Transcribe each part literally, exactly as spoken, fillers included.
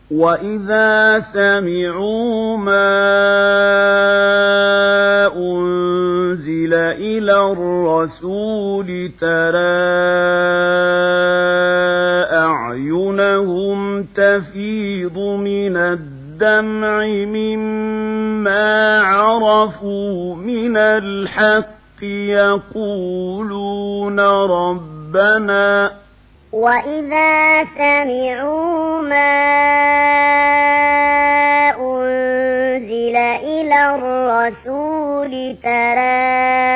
وَإِذَا سَمِعُوا مَا أُنزِلَ إِلَى الرَّسُولِ تَرَىٰ أَعْيُنَهُمْ تَفِيضُ مِنَ الدَّمْعِ مِمَّا عَرَفُوا مِنَ الْحَقِّ يَقُولُونَ رَبَّنَا وَإِذَا سَمِعُوا مَا أُنزِلَ إِلَى الرَّسُولِ تَرَىٰ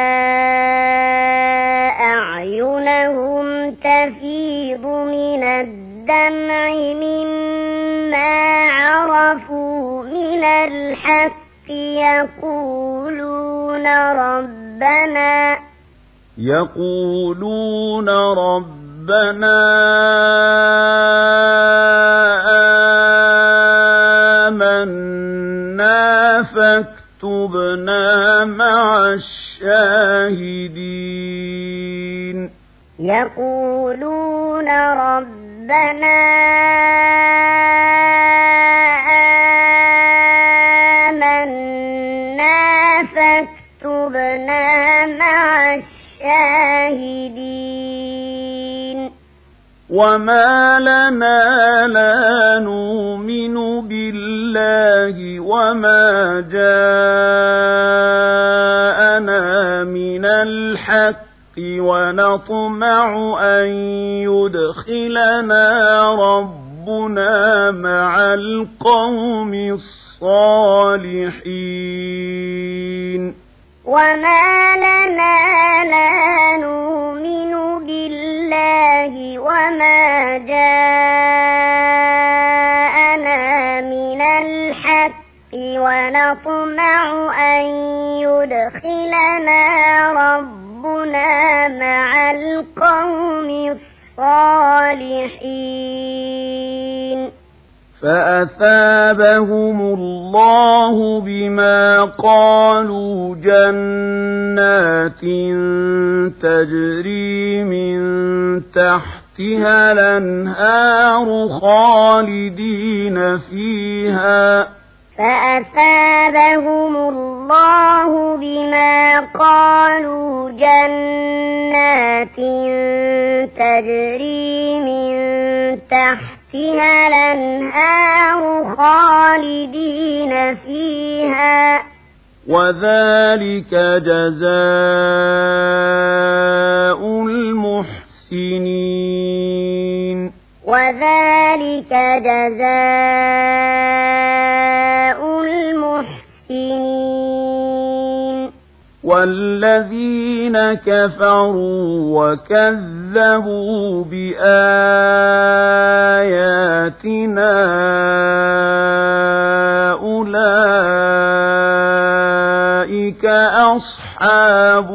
أَعْيُنَهُمْ تَفِيضُ مِنَ الدَّمْعِ مِمَّا عَرَفُوا مِنَ الْحَقِّ يَقُولُونَ رَبَّنَا يَقُولُونَ رَبَّنَا رَبَّنَا آمَنَّا فاكتبنا مع الشاهدين يقولون ربنا آمنا فاكتبنا مع الشاهدين وما لنا لا نؤمن بالله وما جاءنا من الحق ونطمع أن يدخلنا ربنا مع القوم الصالحين وما لنا لا نؤمن بالله وما جاءنا من الحق ونطمع أن يدخلنا ربنا مع القوم الصالحين فأثابهم الله بما قالوا جنات تجري من تحتها الأنهار خالدين فيها فأثابهم الله بما قالوا جنات تجري من تحتها الأنهار خالدين فيها وذلك جزاء المحسنين وذلك جزاء المحسنين والذين كفروا وكذبوا بآياتنا أولئك أصحاب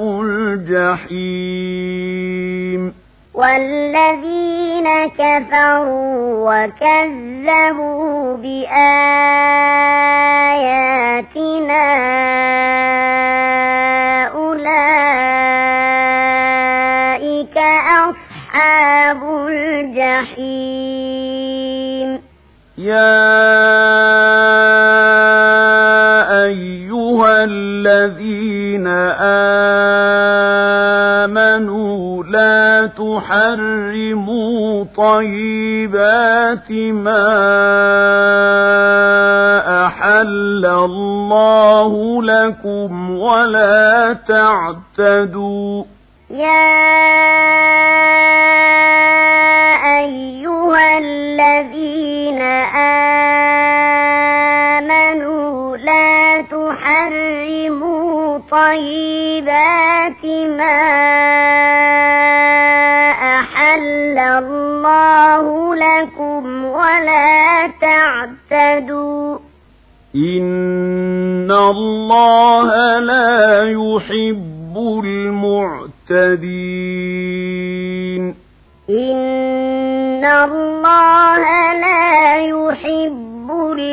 الجحيم والذين كفروا وكذبوا بآياتنا أولئك أصحاب الجحيم يا أيها الذين آمنوا لا تحرموا طيبات ما أحل الله لكم ولا تعتدوا يا أيها الذين آمنوا لا تحرموا طيبات ما أحل الله لكم ولا تعتدوا إن الله لا يحب المعتدين إن الله لا يحب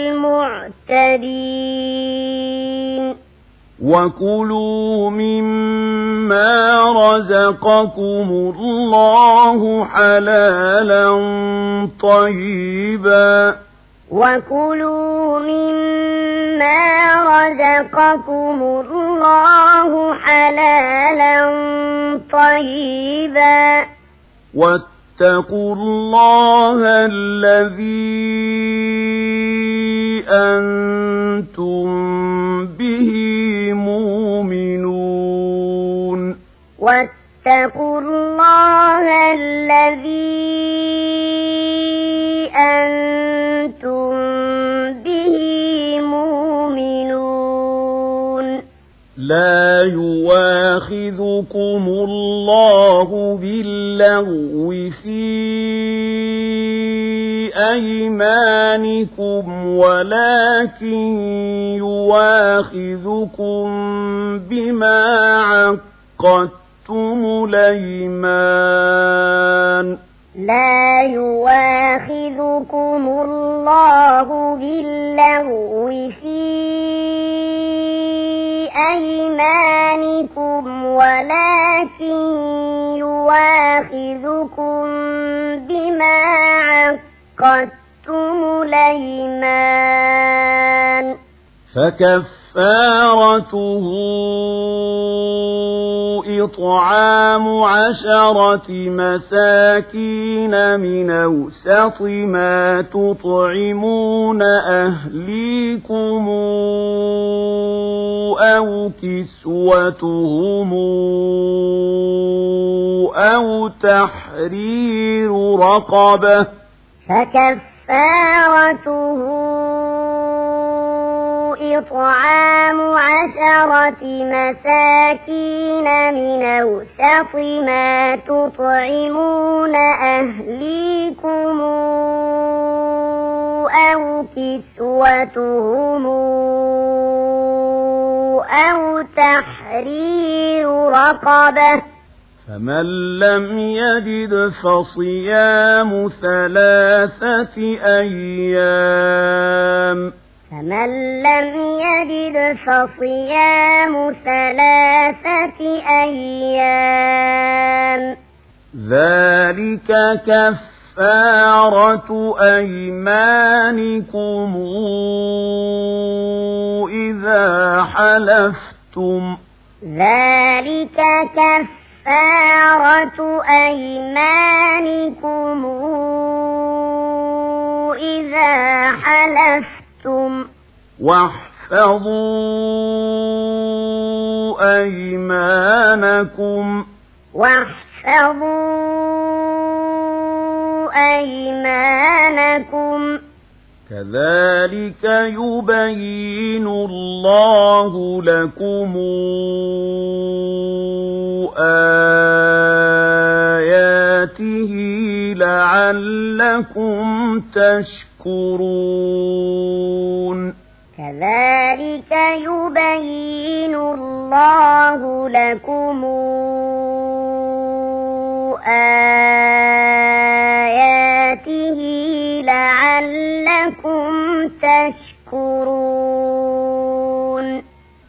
المعتدين وكلوا مما رزقكم الله حلالا طيبا وكلوا مما رزقكم الله حلالا طيبا واتقوا الله الذي أنتم به مؤمنون واتقوا الله الذي أنتم به مؤمنون لا يواخذكم الله باللغو في أيمانكم ولكن يواخذكم بما عقدتم الأيمان لا يواخذكم الله باللغو في أيمانكم ولكن يواخذكم بما عقدتم الأيمان فكفارته إطعام عشرة مساكين من أوسط ما تطعمون أهليكم أو كسوتهم أو تحرير رقبة فكفارته إطعام عشرة مساكين من أوسط ما تطعمون أهليكم أو كسوتهم أو تحرير رقبة فمن لم يجد فصيام ثلاثة أيام فمن لم يجد فصيام ثلاثة أيام ذلك كفارة أيمانكم إذا حلفتم ذلك كفارة أيمانكم إذا حلفتم واحفظوا أيمانكم واحفظوا أيمانكم كذلك يبين الله لكم آياته لعلكم تشكرون كذلك يبين الله لكم آياته لعلكم تشكرون